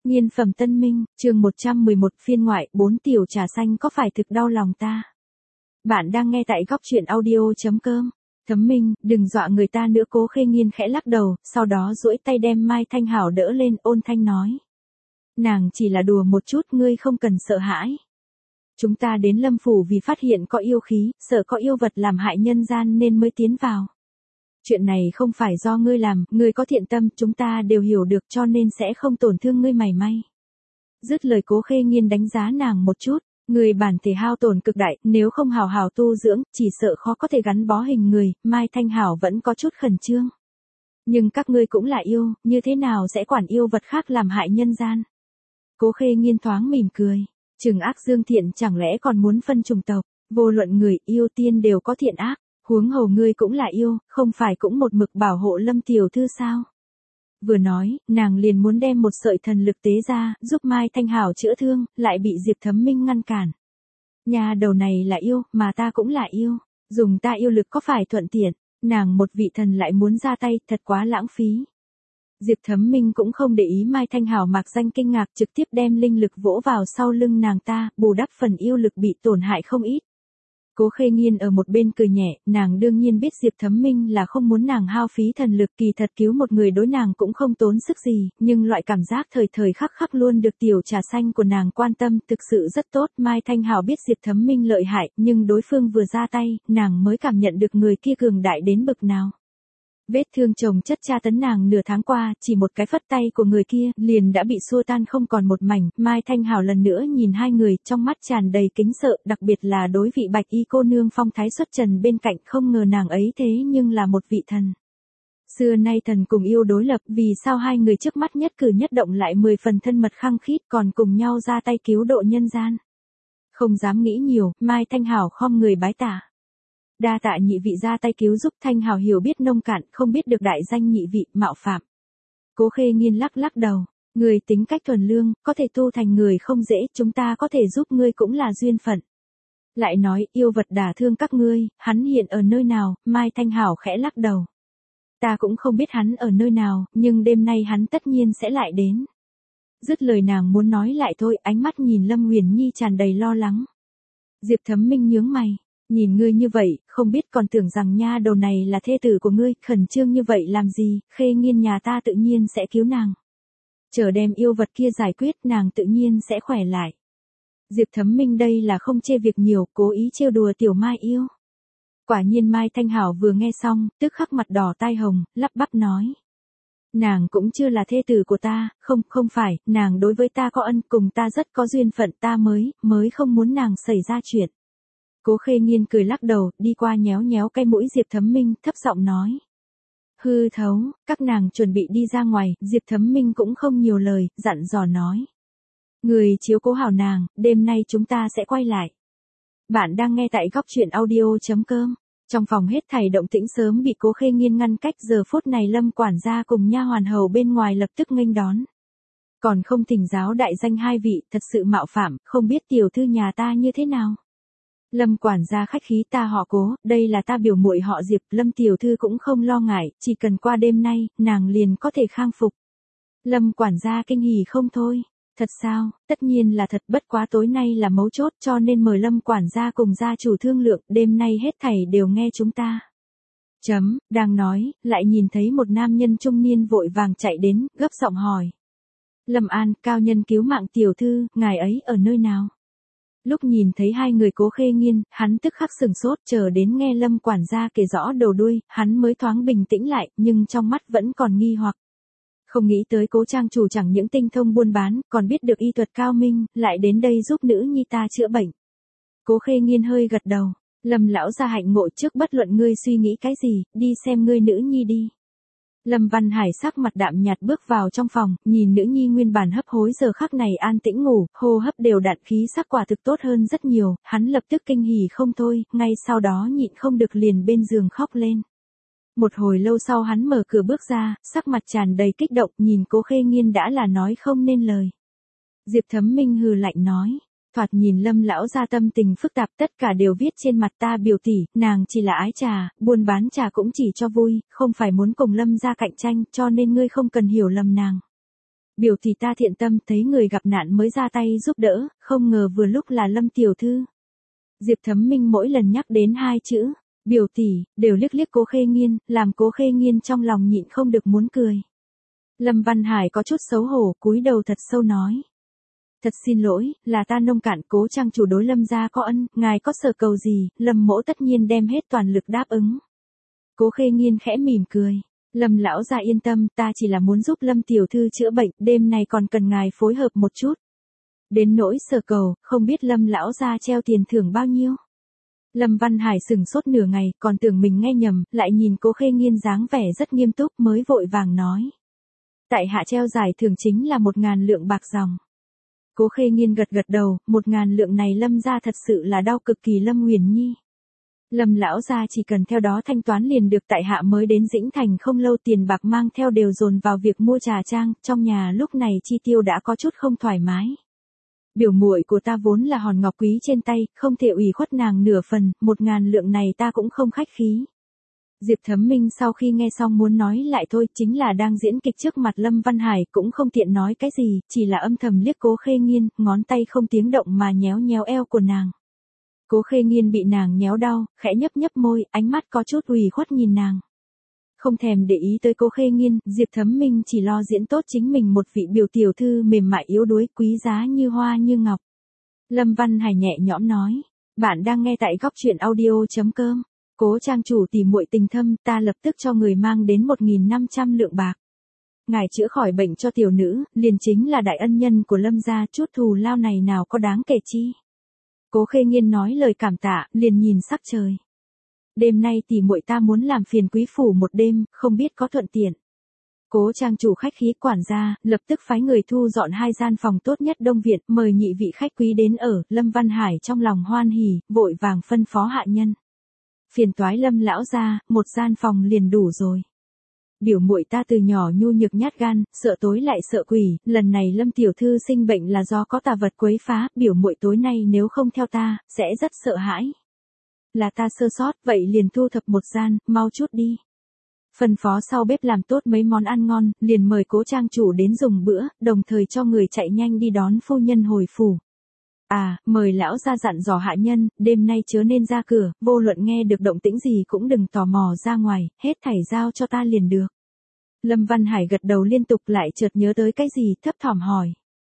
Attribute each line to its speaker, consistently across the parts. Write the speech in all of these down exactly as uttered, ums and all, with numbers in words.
Speaker 1: Nghiên phẩm Tân Minh, chương một trăm mười một phiên ngoại, bốn tiểu trà xanh có phải thực đau lòng ta? Bạn đang nghe tại góc truyện audio.com. Thấm Minh, đừng dọa người ta nữa. Cố Khê Nghiên khẽ lắc đầu, sau đó duỗi tay đem Mai Thanh Hảo đỡ lên, ôn thanh nói. Nàng chỉ là đùa một chút, ngươi không cần sợ hãi. Chúng ta đến Lâm Phủ vì phát hiện có yêu khí, sợ có yêu vật làm hại nhân gian nên mới tiến vào. Chuyện này không phải do ngươi làm, ngươi có thiện tâm, chúng ta đều hiểu được cho nên sẽ không tổn thương ngươi mảy may. Dứt lời Cố Khê Nghiên đánh giá nàng một chút, người bản thể hao tổn cực đại, nếu không hào hào tu dưỡng, chỉ sợ khó có thể gắn bó hình người. Mai Thanh Hảo vẫn có chút khẩn trương. Nhưng các ngươi cũng là yêu, như thế nào sẽ quản yêu vật khác làm hại nhân gian? Cố Khê Nghiên thoáng mỉm cười, trừng ác dương thiện chẳng lẽ còn muốn phân chủng tộc, vô luận người yêu tiên đều có thiện ác. Huống hồ ngươi cũng là yêu, không phải cũng một mực bảo hộ Lâm tiểu thư sao? Vừa nói, nàng liền muốn đem một sợi thần lực tế ra, giúp Mai Thanh Hảo chữa thương, lại bị Diệp Thấm Minh ngăn cản. Nhà đầu này là yêu, mà ta cũng là yêu, dùng ta yêu lực có phải thuận tiện, nàng một vị thần lại muốn ra tay, thật quá lãng phí. Diệp Thấm Minh cũng không để ý Mai Thanh Hảo mạc danh kinh ngạc, trực tiếp đem linh lực vỗ vào sau lưng nàng ta, bù đắp phần yêu lực bị tổn hại không ít. Cố Khê Nghiên ở một bên cười nhẹ, nàng đương nhiên biết Diệp Thấm Minh là không muốn nàng hao phí thần lực, kỳ thật cứu một người đối nàng cũng không tốn sức gì, nhưng loại cảm giác thời thời khắc khắc luôn được tiểu trà xanh của nàng quan tâm thực sự rất tốt. Mai Thanh Hảo biết Diệp Thấm Minh lợi hại, nhưng đối phương vừa ra tay, nàng mới cảm nhận được người kia cường đại đến bực nào. Vết thương chồng chất tra tấn nàng nửa tháng qua, chỉ một cái phất tay của người kia, liền đã bị xua tan không còn một mảnh. Mai Thanh Hảo lần nữa nhìn hai người, trong mắt tràn đầy kính sợ, đặc biệt là đối vị bạch y cô nương phong thái xuất trần bên cạnh, không ngờ nàng ấy thế nhưng là một vị thần. Xưa nay thần cùng yêu đối lập, vì sao hai người trước mắt nhất cử nhất động lại mười phần thân mật khăng khít, còn cùng nhau ra tay cứu độ nhân gian. Không dám nghĩ nhiều, Mai Thanh Hảo khom người bái tạ. Đa tạ nhị vị ra tay cứu giúp. Thanh Hảo hiểu biết nông cạn, không biết được đại danh nhị vị, mạo phạm. Cố Khê Nghiên lắc lắc đầu, người tính cách thuần lương, có thể tu thành người không dễ, chúng ta có thể giúp ngươi cũng là duyên phận. Lại nói, yêu vật đả thương các ngươi, hắn hiện ở nơi nào? Mai Thanh Hảo khẽ lắc đầu. Ta cũng không biết hắn ở nơi nào, nhưng đêm nay hắn tất nhiên sẽ lại đến. Dứt lời nàng muốn nói lại thôi, ánh mắt nhìn Lâm Huyền Nhi tràn đầy lo lắng. Diệp Thấm Minh nhướng mày. Nhìn ngươi như vậy, không biết còn tưởng rằng nha đầu này là thê tử của ngươi, khẩn trương như vậy làm gì? Khê Nghiên nhà ta tự nhiên sẽ cứu nàng. Chờ đem yêu vật kia giải quyết, nàng tự nhiên sẽ khỏe lại. Diệp Thấm Minh đây là không chê việc nhiều, cố ý trêu đùa tiểu Mai yêu. Quả nhiên Mai Thanh Hảo vừa nghe xong, tức khắc mặt đỏ tai hồng, lắp bắp nói. Nàng cũng chưa là thê tử của ta, không, không phải, nàng đối với ta có ân, cùng ta rất có duyên phận, ta mới, mới không muốn nàng xảy ra chuyện. Cố Khê Nghiên cười lắc đầu, đi qua nhéo nhéo cái mũi Diệp Thấm Minh, thấp giọng nói. Hư thấu, các nàng chuẩn bị đi ra ngoài, Diệp Thấm Minh cũng không nhiều lời, dặn dò nói. Người chiếu cố hảo nàng, đêm nay chúng ta sẽ quay lại. Bạn đang nghe tại góc truyện audio.com. Trong phòng hết thảy động tĩnh sớm bị Cố Khê Nghiên ngăn cách, giờ phút này Lâm quản gia cùng nha hoàn hầu bên ngoài lập tức nghênh đón. Còn không thỉnh giáo đại danh hai vị, thật sự mạo phạm, không biết tiểu thư nhà ta như thế nào. Lâm quản gia khách khí, ta họ Cố, đây là ta biểu muội họ Diệp. Lâm tiểu thư cũng không lo ngại, chỉ cần qua đêm nay, nàng liền có thể khang phục. Lâm quản gia kinh hỉ không thôi. Thật sao? Tất nhiên là thật, bất quá tối nay là mấu chốt cho nên mời Lâm quản gia cùng gia chủ thương lượng, đêm nay hết thảy đều nghe chúng ta. Chấm, đang nói, lại nhìn thấy một nam nhân trung niên vội vàng chạy đến, gấp giọng hỏi. Lâm An, cao nhân cứu mạng tiểu thư, ngài ấy ở nơi nào? Lúc nhìn thấy hai người Cố Khê Nghiên, hắn tức khắc sừng sốt, chờ đến nghe Lâm quản gia kể rõ đầu đuôi, hắn mới thoáng bình tĩnh lại, nhưng trong mắt vẫn còn nghi hoặc. Không nghĩ tới Cố trang chủ chẳng những tinh thông buôn bán, còn biết được y thuật cao minh, lại đến đây giúp nữ nhi ta chữa bệnh. Cố Khê Nghiên hơi gật đầu, Lâm lão gia hạnh ngộ, trước bất luận ngươi suy nghĩ cái gì, đi xem ngươi nữ nhi đi. Lâm Văn Hải sắc mặt đạm nhạt bước vào trong phòng, nhìn nữ nhi nguyên bản hấp hối giờ khắc này an tĩnh ngủ, hô hấp đều đặn, khí sắc quả thực tốt hơn rất nhiều, hắn lập tức kinh hỉ không thôi, ngay sau đó nhịn không được liền bên giường khóc lên. Một hồi lâu sau hắn mở cửa bước ra, sắc mặt tràn đầy kích động, nhìn Cố Khê Nghiên đã là nói không nên lời. Diệp Thấm Minh hừ lạnh nói. Thoạt nhìn Lâm lão gia tâm tình phức tạp, tất cả đều viết trên mặt ta biểu tỷ, nàng chỉ là ái trà, buôn bán trà cũng chỉ cho vui, không phải muốn cùng Lâm gia cạnh tranh, cho nên ngươi không cần hiểu lầm nàng. Biểu tỷ ta thiện tâm, thấy người gặp nạn mới ra tay giúp đỡ, không ngờ vừa lúc là Lâm tiểu thư. Diệp Thấm Minh mỗi lần nhắc đến hai chữ, biểu tỷ, đều liếc liếc Cố Khê Nghiên, làm Cố Khê Nghiên trong lòng nhịn không được muốn cười. Lâm Văn Hải có chút xấu hổ, cúi đầu thật sâu nói. Thật xin lỗi, là ta nông cạn, Cố trang chủ đối Lâm gia có ân, ngài có sở cầu gì, Lâm mỗ tất nhiên đem hết toàn lực đáp ứng. Cố Khê Nghiên khẽ mỉm cười. Lâm lão gia yên tâm, ta chỉ là muốn giúp Lâm tiểu thư chữa bệnh, đêm nay còn cần ngài phối hợp một chút. Đến nỗi sở cầu, không biết Lâm lão gia treo tiền thưởng bao nhiêu. Lâm Văn Hải sừng sốt nửa ngày, còn tưởng mình nghe nhầm, lại nhìn Cố Khê Nghiên dáng vẻ rất nghiêm túc mới vội vàng nói. Tại hạ treo giải thưởng chính là một ngàn lượng bạc dòng. Cố Khê Nghiên gật gật đầu, một ngàn lượng này Lâm gia thật sự là đau cực kỳ Lâm Nguyền Nhi. Lâm lão gia chỉ cần theo đó thanh toán liền được, tại hạ mới đến Dĩnh Thành không lâu, tiền bạc mang theo đều dồn vào việc mua trà trang, trong nhà lúc này chi tiêu đã có chút không thoải mái. Biểu muội của ta vốn là hòn ngọc quý trên tay, không thể ủy khuất nàng nửa phần, một ngàn lượng này ta cũng không khách khí. Diệp Thấm Minh sau khi nghe xong muốn nói lại thôi, chính là đang diễn kịch trước mặt Lâm Văn Hải, cũng không tiện nói cái gì, chỉ là âm thầm liếc Cố Khê Nghiên, ngón tay không tiếng động mà nhéo nhéo eo của nàng. Cố Khê Nghiên bị nàng nhéo đau, khẽ nhấp nhấp môi, ánh mắt có chút ủy khuất nhìn nàng. Không thèm để ý tới Cố Khê Nghiên, Diệp Thấm Minh chỉ lo diễn tốt chính mình một vị biểu tiểu thư mềm mại yếu đuối, quý giá như hoa như ngọc. Lâm Văn Hải nhẹ nhõm nói, bạn đang nghe tại góc truyện audio chấm com. Cố trang chủ tỉ muội tình thâm, ta lập tức cho người mang đến một nghìn năm trăm lượng bạc. Ngài chữa khỏi bệnh cho tiểu nữ, liền chính là đại ân nhân của Lâm gia, chút thù lao này nào có đáng kể chi. Cố Khê Nghiên nói lời cảm tạ, liền nhìn sắc trời. Đêm nay tỉ muội ta muốn làm phiền quý phủ một đêm, không biết có thuận tiện. Cố trang chủ khách khí quản gia, lập tức phái người thu dọn hai gian phòng tốt nhất Đông Viện, mời nhị vị khách quý đến ở. Lâm Văn Hải trong lòng hoan hỉ, vội vàng phân phó hạ nhân. Phiền toái Lâm lão gia, một gian phòng liền đủ rồi. Biểu muội ta từ nhỏ nhu nhược nhát gan, sợ tối lại sợ quỷ, lần này Lâm tiểu thư sinh bệnh là do có tà vật quấy phá, biểu muội tối nay nếu không theo ta, sẽ rất sợ hãi. Là ta sơ sót, vậy liền thu thập một gian, mau chút đi. Phân phó sau bếp làm tốt mấy món ăn ngon, liền mời Cố trang chủ đến dùng bữa, đồng thời cho người chạy nhanh đi đón phu nhân hồi phủ. À, mời lão gia dặn dò hạ nhân, đêm nay chớ nên ra cửa, vô luận nghe được động tĩnh gì cũng đừng tò mò ra ngoài, hết thảy giao cho ta liền được. Lâm Văn Hải gật đầu liên tục, lại chợt nhớ tới cái gì, thấp thỏm hỏi.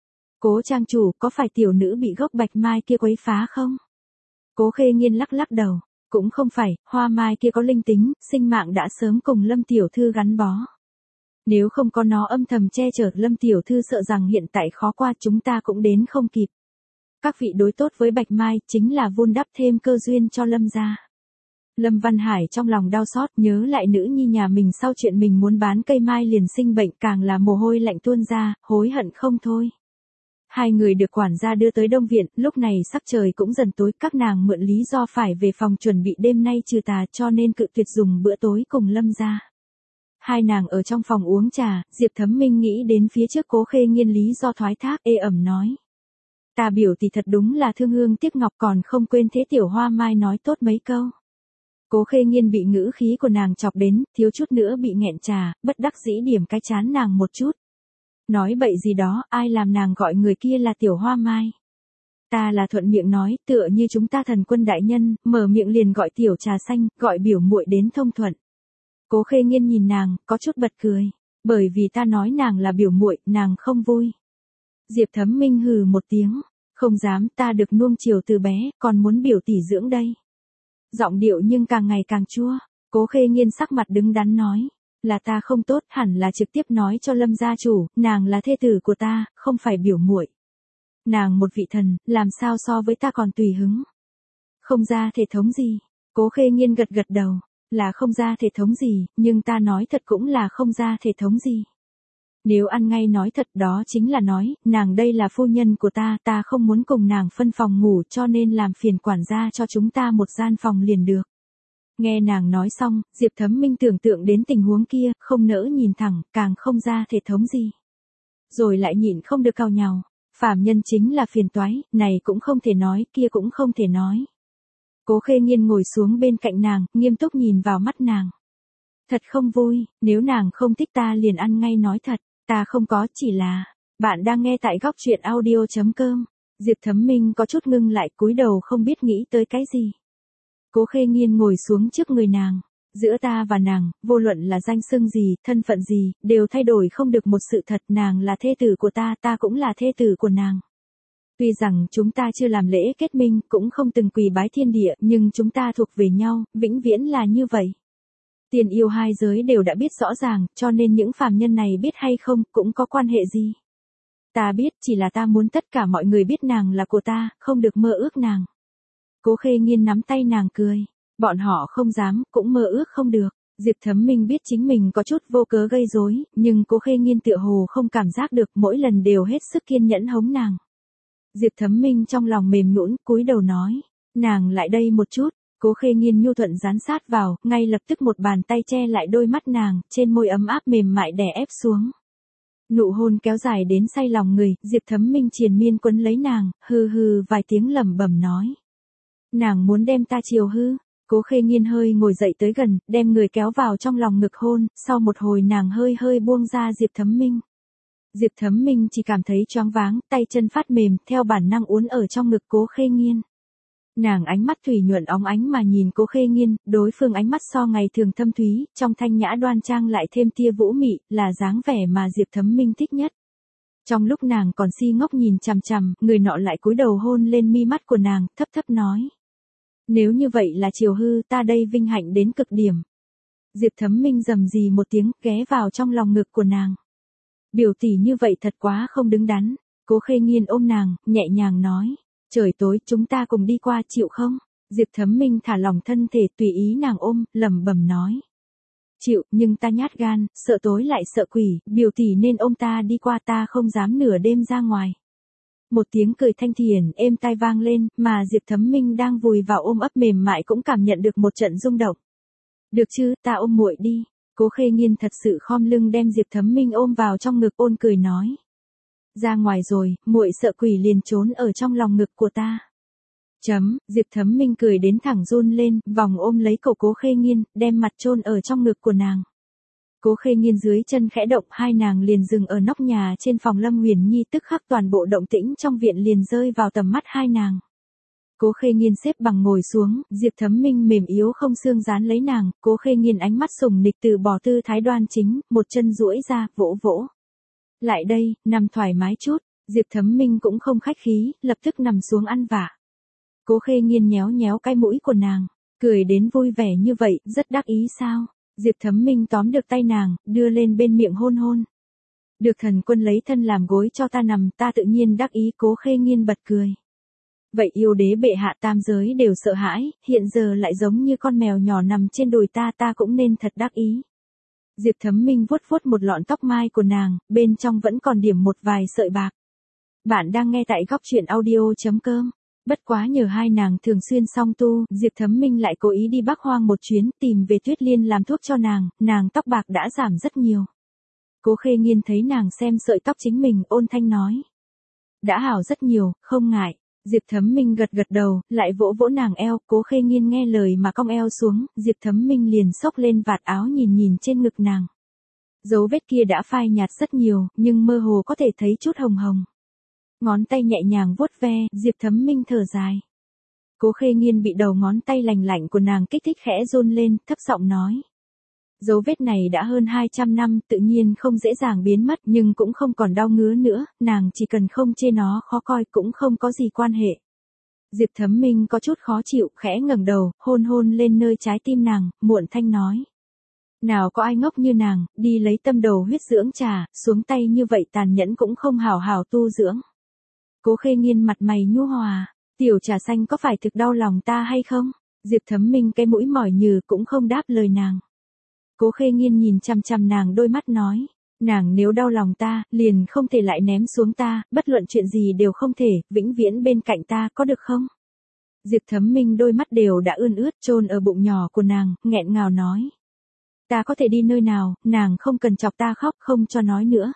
Speaker 1: Cố trang chủ, có phải tiểu nữ bị gốc bạch mai kia quấy phá không? Cố Khê Nghiên lắc lắc đầu, cũng không phải, hoa mai kia có linh tính, sinh mạng đã sớm cùng Lâm tiểu thư gắn bó. Nếu không có nó âm thầm che chở, Lâm tiểu thư sợ rằng hiện tại khó qua, chúng ta cũng đến không kịp. Các vị đối tốt với bạch mai, chính là vun đắp thêm cơ duyên cho Lâm gia. Lâm Văn Hải trong lòng đau xót, nhớ lại nữ nhi nhà mình sau chuyện mình muốn bán cây mai liền sinh bệnh, càng là mồ hôi lạnh tuôn ra, hối hận không thôi. Hai người được quản gia đưa tới Đông Viện, lúc này sắc trời cũng dần tối, các nàng mượn lý do phải về phòng chuẩn bị đêm nay trừ tà, cho nên cự tuyệt dùng bữa tối cùng Lâm gia. Hai nàng ở trong phòng uống trà, Diệp Thấm Minh nghĩ đến phía trước Cố Khê Nghiên lý do thoái thác, ê ẩm nói. Ta biểu thì thật đúng là thương hương tiếc ngọc, còn không quên thế tiểu hoa mai nói tốt mấy câu. Cố Khê Nghiên bị ngữ khí của nàng chọc đến, thiếu chút nữa bị nghẹn trà, bất đắc dĩ điểm cái chán nàng một chút. Nói bậy gì đó, ai làm nàng gọi người kia là tiểu hoa mai. Ta là thuận miệng nói, tựa như chúng ta thần quân đại nhân, mở miệng liền gọi tiểu trà xanh, gọi biểu muội đến thông thuận. Cố Khê Nghiên nhìn nàng, có chút bật cười, bởi vì ta nói nàng là biểu muội, nàng không vui. Diệp Thấm Minh hừ một tiếng, không dám, ta được nuông chiều từ bé, còn muốn biểu tỷ dưỡng đây. Giọng điệu nhưng càng ngày càng chua. Cố Khê Nghiên sắc mặt đứng đắn nói, là ta không tốt, hẳn là trực tiếp nói cho Lâm gia chủ, nàng là thê tử của ta, không phải biểu muội. Nàng một vị thần, làm sao so với ta còn tùy hứng. Không ra thể thống gì? Cố Khê Nghiên gật gật đầu, là không ra thể thống gì, nhưng ta nói thật cũng là không ra thể thống gì. Nếu ăn ngay nói thật đó chính là nói, nàng đây là phu nhân của ta, ta không muốn cùng nàng phân phòng ngủ cho nên làm phiền quản gia cho chúng ta một gian phòng liền được. Nghe nàng nói xong, Diệp Thấm Minh tưởng tượng đến tình huống kia, không nỡ nhìn thẳng, càng không ra thể thống gì. Rồi lại nhịn không được cau nhàu, phàm nhân chính là phiền toái, này cũng không thể nói, kia cũng không thể nói. Cố Khê Nghiên ngồi xuống bên cạnh nàng, nghiêm túc nhìn vào mắt nàng. Thật không vui, nếu nàng không thích ta liền ăn ngay nói thật, ta không có, chỉ là, Bạn đang nghe tại góc chuyện audio chấm com. Diệp Thấm Minh có chút ngưng lại, cúi đầu không biết nghĩ tới cái gì. Cố Khê Nghiên ngồi xuống trước người nàng. Giữa ta và nàng, vô luận là danh xưng gì, thân phận gì, đều thay đổi không được một sự thật, nàng là thê tử của ta, ta cũng là thê tử của nàng. Tuy rằng chúng ta chưa làm lễ kết minh, cũng không từng quỳ bái thiên địa, nhưng chúng ta thuộc về nhau, vĩnh viễn là như vậy. Tiền yêu hai giới đều đã biết rõ ràng, cho nên những phàm nhân này biết hay không, cũng có quan hệ gì. Ta biết, chỉ là ta muốn tất cả mọi người biết nàng là của ta, không được mơ ước nàng. Cố Khê Nghiên nắm tay nàng cười. Bọn họ không dám, cũng mơ ước không được. Diệp Thấm Minh biết chính mình có chút vô cớ gây rối, nhưng Cố Khê Nghiên tựa hồ không cảm giác được, mỗi lần đều hết sức kiên nhẫn hống nàng. Diệp Thấm Minh trong lòng mềm nhũn, cúi đầu nói, nàng lại đây một chút. Cố Khê Nghiên nhu thuận dán sát vào, ngay lập tức một bàn tay che lại đôi mắt nàng, trên môi ấm áp mềm mại đè ép xuống. Nụ hôn kéo dài đến say lòng người, Diệp Thấm Minh triền miên quấn lấy nàng, hừ hừ vài tiếng lẩm bẩm nói. Nàng muốn đem ta chiều hư. Cố Khê Nghiên hơi ngồi dậy tới gần, đem người kéo vào trong lòng ngực hôn, sau một hồi nàng hơi hơi buông ra Diệp Thấm Minh. Diệp Thấm Minh chỉ cảm thấy choáng váng, tay chân phát mềm, theo bản năng uốn ở trong ngực Cố Khê Nghiên. Nàng ánh mắt thủy nhuận óng ánh mà nhìn Cố Khê Nghiên, đối phương ánh mắt so ngày thường thâm thúy, trong thanh nhã đoan trang lại thêm tia vũ mị, là dáng vẻ mà Diệp Thấm Minh thích nhất. Trong lúc nàng còn si ngốc nhìn chằm chằm, người nọ lại cúi đầu hôn lên mi mắt của nàng, thấp thấp nói. Nếu như vậy là chiều hư, ta đây vinh hạnh đến cực điểm. Diệp Thấm Minh rầm rì một tiếng, ghé vào trong lòng ngực của nàng. Biểu tỷ như vậy thật quá không đứng đắn. Cố Khê Nghiên ôm nàng, nhẹ nhàng nói. Trời tối, chúng ta cùng đi qua, chịu không? Diệp Thấm Minh thả lỏng thân thể, tùy ý nàng ôm, lẩm bẩm nói. Chịu, nhưng ta nhát gan, sợ tối lại sợ quỷ, biểu tỷ nên ôm ta đi qua, ta không dám nửa đêm ra ngoài. Một tiếng cười thanh thiền êm tai vang lên, mà Diệp Thấm Minh đang vùi vào ôm ấp mềm mại cũng cảm nhận được một trận rung động. Được chứ, ta ôm muội đi. Cố Khê Nghiên thật sự khom lưng đem Diệp Thấm Minh ôm vào trong ngực, ôn cười nói. Ra ngoài rồi, muội sợ quỷ liền trốn ở trong lòng ngực của ta. Chấm, Diệp Thấm Minh cười đến thẳng run lên, vòng ôm lấy cổ Cố Khê Nghiên, đem mặt chôn ở trong ngực của nàng. Cố Khê Nghiên dưới chân khẽ động, hai nàng liền dừng ở nóc nhà trên phòng Lâm Huyền Nhi, tức khắc toàn bộ động tĩnh trong viện liền rơi vào tầm mắt hai nàng. Cố Khê Nghiên xếp bằng ngồi xuống, Diệp Thấm Minh mềm yếu không xương dán lấy nàng, Cố Khê Nghiên ánh mắt sùng nịch từ bỏ tư thái đoan chính, một chân duỗi ra, vỗ vỗ. Lại đây, nằm thoải mái chút. Diệp Thấm Minh cũng không khách khí, lập tức nằm xuống ăn vạ. Cố Khê Nghiên nhéo nhéo cái mũi của nàng, cười đến vui vẻ như vậy, rất đắc ý sao? Diệp Thấm Minh tóm được tay nàng, đưa lên bên miệng hôn hôn. Được thần quân lấy thân làm gối cho ta nằm, ta tự nhiên đắc ý. Cố Khê Nghiên bật cười. Vậy yêu đế bệ hạ tam giới đều sợ hãi, hiện giờ lại giống như con mèo nhỏ nằm trên đùi ta, ta cũng nên thật đắc ý. Diệp Thấm Minh vuốt vuốt một lọn tóc mai của nàng, bên trong vẫn còn điểm một vài sợi bạc. Bạn đang nghe tại góc chuyện audio chấm com. Bất quá nhờ hai nàng thường xuyên song tu, Diệp Thấm Minh lại cố ý đi Bắc Hoang một chuyến, tìm về Tuyết Liên làm thuốc cho nàng, nàng tóc bạc đã giảm rất nhiều. Cố Khê Nghiên thấy nàng xem sợi tóc chính mình, ôn thanh nói. Đã hảo rất nhiều, không ngại. Diệp Thấm Minh gật gật đầu, lại vỗ vỗ nàng eo, Cố Khê Nghiên nghe lời mà cong eo xuống, Diệp Thấm Minh liền xốc lên vạt áo nhìn nhìn trên ngực nàng. Dấu vết kia đã phai nhạt rất nhiều, nhưng mơ hồ có thể thấy chút hồng hồng. Ngón tay nhẹ nhàng vuốt ve, Diệp Thấm Minh thở dài. Cố Khê Nghiên bị đầu ngón tay lành lạnh của nàng kích thích khẽ run lên, thấp giọng nói. Dấu vết này đã hơn hai trăm năm, tự nhiên không dễ dàng biến mất, nhưng cũng không còn đau ngứa nữa, nàng chỉ cần không chê nó khó coi cũng không có gì quan hệ. Diệp Thấm Minh có chút khó chịu, khẽ ngẩng đầu, hôn hôn lên nơi trái tim nàng, muộn thanh nói. Nào có ai ngốc như nàng, đi lấy tâm đầu huyết dưỡng trà, xuống tay như vậy tàn nhẫn cũng không hảo hảo tu dưỡng. Cố Khê Nghiên mặt mày nhu hòa, tiểu trà xanh có phải thực đau lòng ta hay không? Diệp Thấm Minh cái mũi mỏi nhừ cũng không đáp lời nàng. Cố Khê Nghiên nhìn chằm chằm nàng đôi mắt nói, nàng nếu đau lòng ta, liền không thể lại ném xuống ta, bất luận chuyện gì đều không thể, vĩnh viễn bên cạnh ta, có được không? Diệp Thấm Minh đôi mắt đều đã ươn ướt, chôn ở bụng nhỏ của nàng, nghẹn ngào nói. Ta có thể đi nơi nào, nàng không cần chọc ta khóc, không cho nói nữa.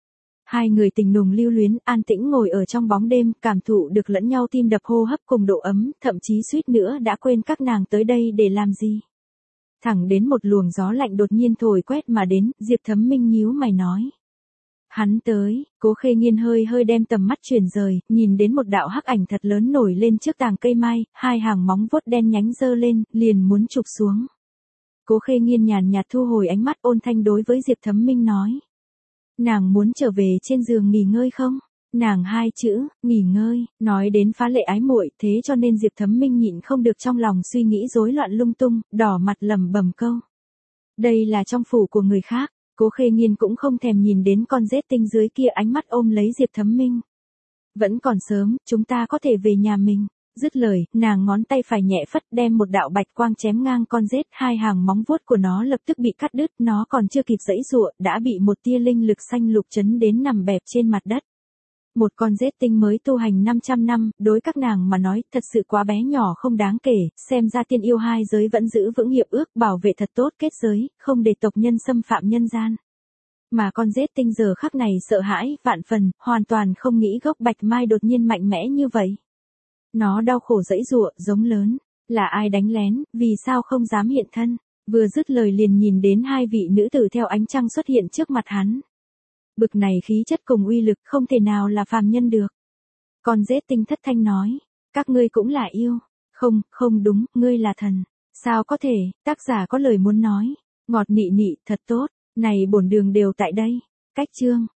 Speaker 1: Hai người tình nùng lưu luyến, an tĩnh ngồi ở trong bóng đêm, cảm thụ được lẫn nhau tim đập hô hấp cùng độ ấm, thậm chí suýt nữa đã quên các nàng tới đây để làm gì. Thẳng đến một luồng gió lạnh đột nhiên thổi quét mà đến, Diệp Thấm Minh nhíu mày nói. Hắn tới, Cố Khê Nghiên hơi hơi đem tầm mắt chuyển rời, nhìn đến một đạo hắc ảnh thật lớn nổi lên trước tàng cây mai, hai hàng móng vuốt đen nhánh giơ lên, liền muốn chụp xuống. Cố Khê Nghiên nhàn nhạt thu hồi ánh mắt ôn thanh đối với Diệp Thấm Minh nói. Nàng muốn trở về trên giường nghỉ ngơi không? Nàng hai chữ, nghỉ ngơi, nói đến phá lệ ái muội, thế cho nên Diệp Thấm Minh nhịn không được trong lòng suy nghĩ rối loạn lung tung, đỏ mặt lẩm bẩm câu. Đây là trong phủ của người khác. Cố Khê Nghiên cũng không thèm nhìn đến con rết tinh dưới kia ánh mắt ôm lấy Diệp Thấm Minh. Vẫn còn sớm, chúng ta có thể về nhà mình. Dứt lời, nàng ngón tay phải nhẹ phất đem một đạo bạch quang chém ngang con rết, hai hàng móng vuốt của nó lập tức bị cắt đứt, nó còn chưa kịp giãy giụa, đã bị một tia linh lực xanh lục chấn đến nằm bẹp trên mặt đất. Một con rết tinh mới tu hành năm trăm năm, đối các nàng mà nói, thật sự quá bé nhỏ không đáng kể, xem ra tiên yêu hai giới vẫn giữ vững hiệp ước, bảo vệ thật tốt kết giới, không để tộc nhân xâm phạm nhân gian. Mà con rết tinh giờ khắc này sợ hãi, vạn phần, hoàn toàn không nghĩ gốc bạch mai đột nhiên mạnh mẽ như vậy. Nó đau khổ giãy giụa, giống lớn, là ai đánh lén, vì sao không dám hiện thân, vừa dứt lời liền nhìn đến hai vị nữ tử theo ánh trăng xuất hiện trước mặt hắn. Bực này khí chất cùng uy lực không thể nào là phàm nhân được. Con rết tinh thất thanh nói, các ngươi cũng là yêu. Không, không đúng, ngươi là thần. Sao có thể, tác giả có lời muốn nói. Ngọt nị nị, thật tốt, này bổn đường đều tại đây. Cách chương.